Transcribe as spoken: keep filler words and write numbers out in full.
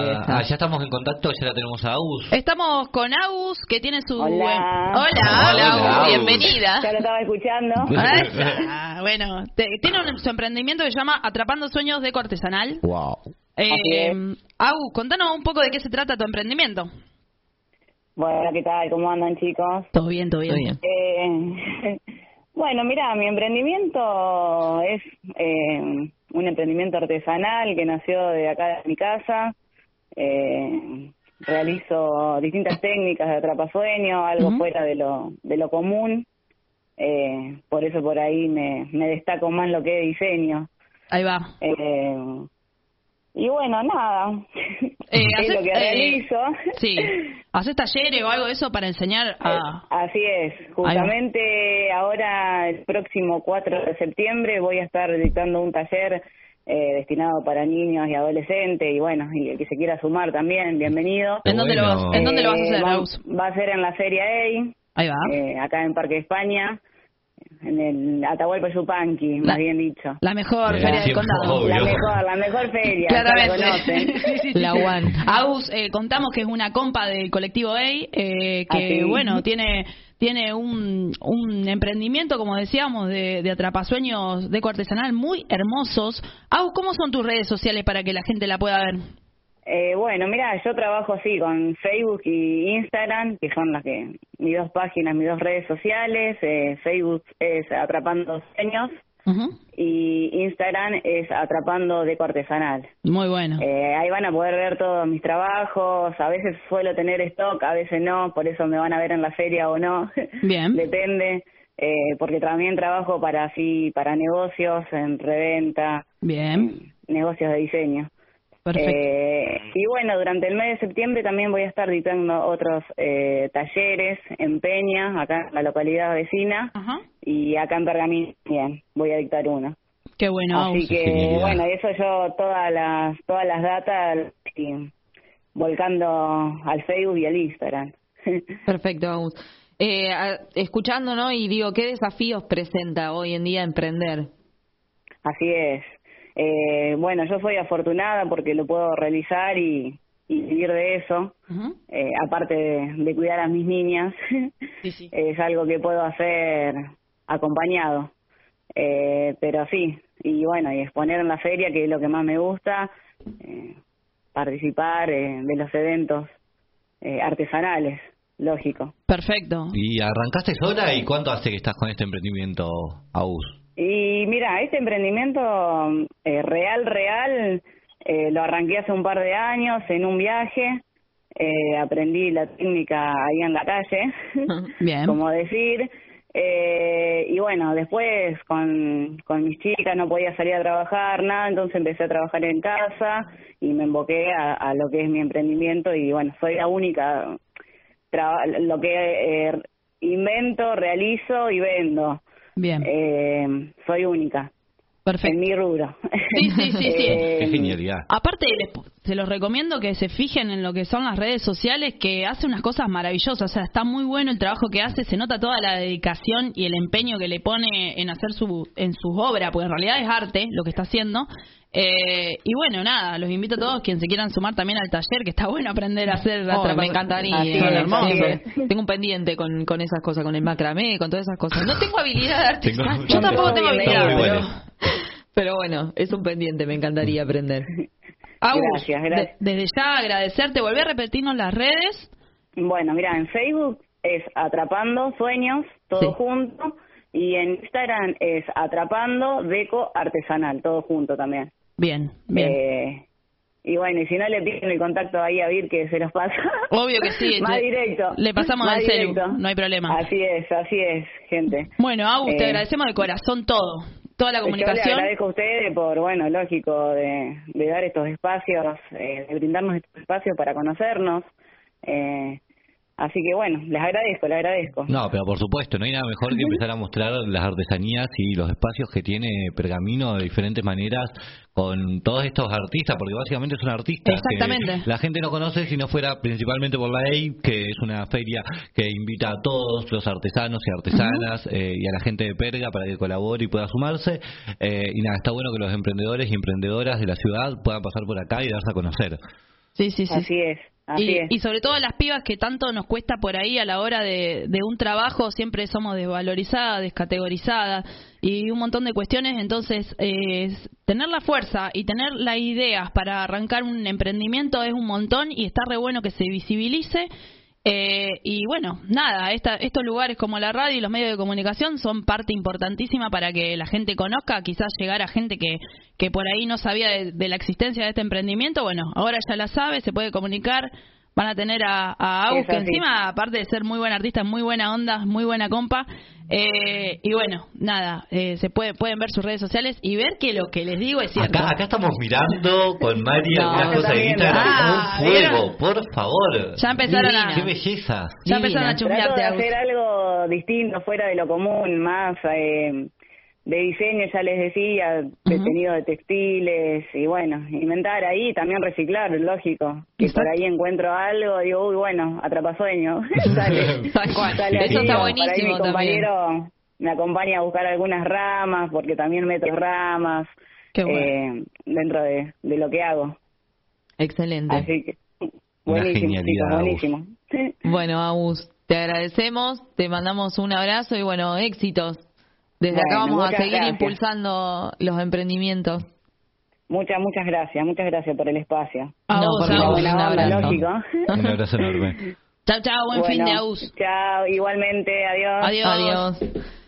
Ah, ya estamos en contacto, ya la tenemos a Agus. Estamos con Agus, que tiene su... Hola. Hola, Hola, hola, Agus, Agus. bienvenida. Ya lo estaba escuchando. Ah, bueno, te- tiene un, su emprendimiento que se llama Atrapando Sueños Deco Artesanal. Wow. Eh, Agus, contanos un poco de qué se trata tu emprendimiento. Bueno, ¿qué tal? ¿Cómo andan, chicos? Todo bien, todo bien. Todo bien. Eh, bueno, mira, mi emprendimiento es eh, un emprendimiento artesanal que nació de acá de mi casa. Eh, realizo distintas técnicas de atrapasueños, algo uh-huh. fuera de lo de lo común. Eh, por eso por ahí me, me destaco más en lo que es diseño. Ahí va. Eh, y bueno, nada. Eh, es haces, lo que eh, realizo. Sí. ¿Haces talleres o algo de eso para enseñar a...? Eh, así es. Justamente ahora, el próximo cuatro de septiembre, voy a estar dictando un taller eh, destinado para niños y adolescentes. Y bueno, y el que se quiera sumar también, bienvenido. ¿En dónde, bueno. lo, vas, ¿en dónde lo vas a hacer, eh, va, Agus? va a ser en la Feria E I. Ahí va. Eh, acá en Parque España. En el Atahualpa Yupanqui, más bien dicho. La mejor eh, feria del condado. Obvio. La mejor, la mejor feria. Claramente. La conocen. Sí, sí, sí. La One. Agus, eh, contamos que es una compa del colectivo E I, eh, que Así. bueno, tiene tiene un, un emprendimiento, como decíamos, de, de atrapasueños deco artesanal muy hermosos. Agus, ¿cómo son tus redes sociales para que la gente la pueda ver? Eh, bueno, mira, yo trabajo así con Facebook y Instagram, que son las que mis dos páginas, mis dos redes sociales. Eh, Facebook es Atrapando Sueños uh-huh. y Instagram es Atrapando Deco Artesanal. Muy bueno. Eh, ahí van a poder ver todos mis trabajos. A veces suelo tener stock, a veces no, por eso me van a ver en la feria o no. Bien. Depende, eh, porque también trabajo para así para negocios, en reventa, bien, en negocios de diseño. Perfecto. Eh, y bueno, durante el mes de septiembre también voy a estar dictando otros eh, talleres en Peña, acá en la localidad vecina, Ajá. y acá en Pergamino también voy a dictar uno. Qué bueno. Así que, genialidad. Bueno, eso yo todas las todas las datas sí, volcando al Facebook y al Instagram. Perfecto, Agus. Eh, escuchando, ¿no? Y digo, ¿qué desafíos presenta hoy en día emprender? Así es. Eh, bueno, yo soy afortunada porque lo puedo realizar y, y vivir de eso, uh-huh. eh, aparte de, de cuidar a mis niñas, sí, sí. es algo que puedo hacer acompañado, eh, pero sí, y bueno, y exponer en la feria, que es lo que más me gusta, eh, participar eh, de los eventos eh, artesanales, lógico. Perfecto. ¿Y arrancaste sola y cuánto hace que estás con este emprendimiento, Agus? Y mira, este emprendimiento eh, real, real, eh, lo arranqué hace un par de años en un viaje, eh, aprendí la técnica ahí en la calle, bien, como decir, eh, y bueno, después con, con mis chicas no podía salir a trabajar, nada, entonces empecé a trabajar en casa y me emboqué a, a lo que es mi emprendimiento y bueno, soy la única, traba, lo que eh, invento, realizo y vendo. Bien. Eh, soy única. Perfecto. En mi rubro. Sí, sí, sí, sí. Eh, Qué genialidad. Aparte, les, se los recomiendo que se fijen en lo que son las redes sociales, que hace unas cosas maravillosas. O sea, está muy bueno el trabajo que hace, se nota toda la dedicación y el empeño que le pone en hacer su en sus obras, porque en realidad es arte lo que está haciendo. Eh, y bueno, nada, los invito a todos quien se quieran sumar también al taller, que está bueno aprender a hacer. Oh, me encantaría. Así es, hermoso. sí. Tengo un pendiente con, con esas cosas, con el macramé, con todas esas cosas. No tengo habilidad artística. Tengo, Yo tampoco tengo habilidad, pero... pero... pero bueno, es un pendiente, me encantaría aprender. Agus, gracias, gracias. De, desde ya agradecerte, volví a repetirnos las redes. Bueno, mira, en Facebook es Atrapando Sueños, todo sí. junto, y en Instagram es Atrapando Deco Artesanal, todo junto también. Bien, bien. Eh, y bueno, y si no le piden el contacto ahí a Vir, que se los pasa. Obvio que sí. Más le, directo. Le pasamos más al celu, directo. no hay problema. Así es, así es, gente. Bueno, Agus, eh, te agradecemos de corazón todo, toda la comunicación. Yo le agradezco a ustedes por, bueno, lógico, de, de dar estos espacios, eh, de brindarnos estos espacios para conocernos. Eh, Así que bueno, les agradezco, les agradezco. No, pero por supuesto, no hay nada mejor que empezar a mostrar las artesanías y los espacios que tiene Pergamino de diferentes maneras con todos estos artistas, porque básicamente es un artista. Exactamente. Que la gente no conoce si no fuera principalmente por la E I, que es una feria que invita a todos los artesanos y artesanas uh-huh. eh, y a la gente de Perga para que colabore y pueda sumarse. Eh, y nada, está bueno que los emprendedores y emprendedoras de la ciudad puedan pasar por acá y darse a conocer. Sí, sí, sí. Así es. Así Y, es. y sobre todo a las pibas que tanto nos cuesta por ahí a la hora de, de un trabajo, siempre somos desvalorizadas, descategorizadas y un montón de cuestiones. Entonces, eh, tener la fuerza y tener las ideas para arrancar un emprendimiento es un montón y está re bueno que se visibilice. Eh, y bueno, nada, esta, estos lugares como la radio y los medios de comunicación son parte importantísima para que la gente conozca, quizás llegar a gente que, que por ahí no sabía de, de la existencia de este emprendimiento. Bueno, ahora ya la sabe, se puede comunicar, van a tener a, a Agus, que encima, aparte de ser muy buen artista, muy buena onda, muy buena compa. Eh, y bueno, nada, eh, se puede, pueden ver sus redes sociales y ver que lo que les digo es cierto. Acá, acá estamos mirando con Mari No, algunas cosas de Instagram. Ah, Un fuego, ¿vieron? por favor. Ya empezaron a, Qué belleza. ya empezaron a Trato chusmearte, de Agus. hacer algo distinto, fuera de lo común, más eh, de diseño, ya les decía, contenido de textiles, y bueno, inventar ahí, también reciclar, lógico. Que Exacto. por ahí encuentro algo, digo, uy, bueno, atrapasueño. sale, Tal cual. sale Eso así, está por ahí buenísimo mi compañero me acompaña a buscar algunas ramas, porque también meto ramas Qué bueno. eh, dentro de, de lo que hago. Excelente. Así que, Una buenísimo, genialidad, chicos, Agus. buenísimo. Sí. Bueno, Agus, te agradecemos, te mandamos un abrazo y bueno, éxitos. Desde Bueno, acá vamos a muchas seguir gracias. impulsando los emprendimientos. Muchas, muchas gracias, muchas gracias por el espacio. A No, vos, por a favor, vos. Buena un onda, abrazo. lógico. Un abrazo enorme. Chao, chao, buen fin de Bueno, Agus. Chao, igualmente, adiós. Adiós. Adiós.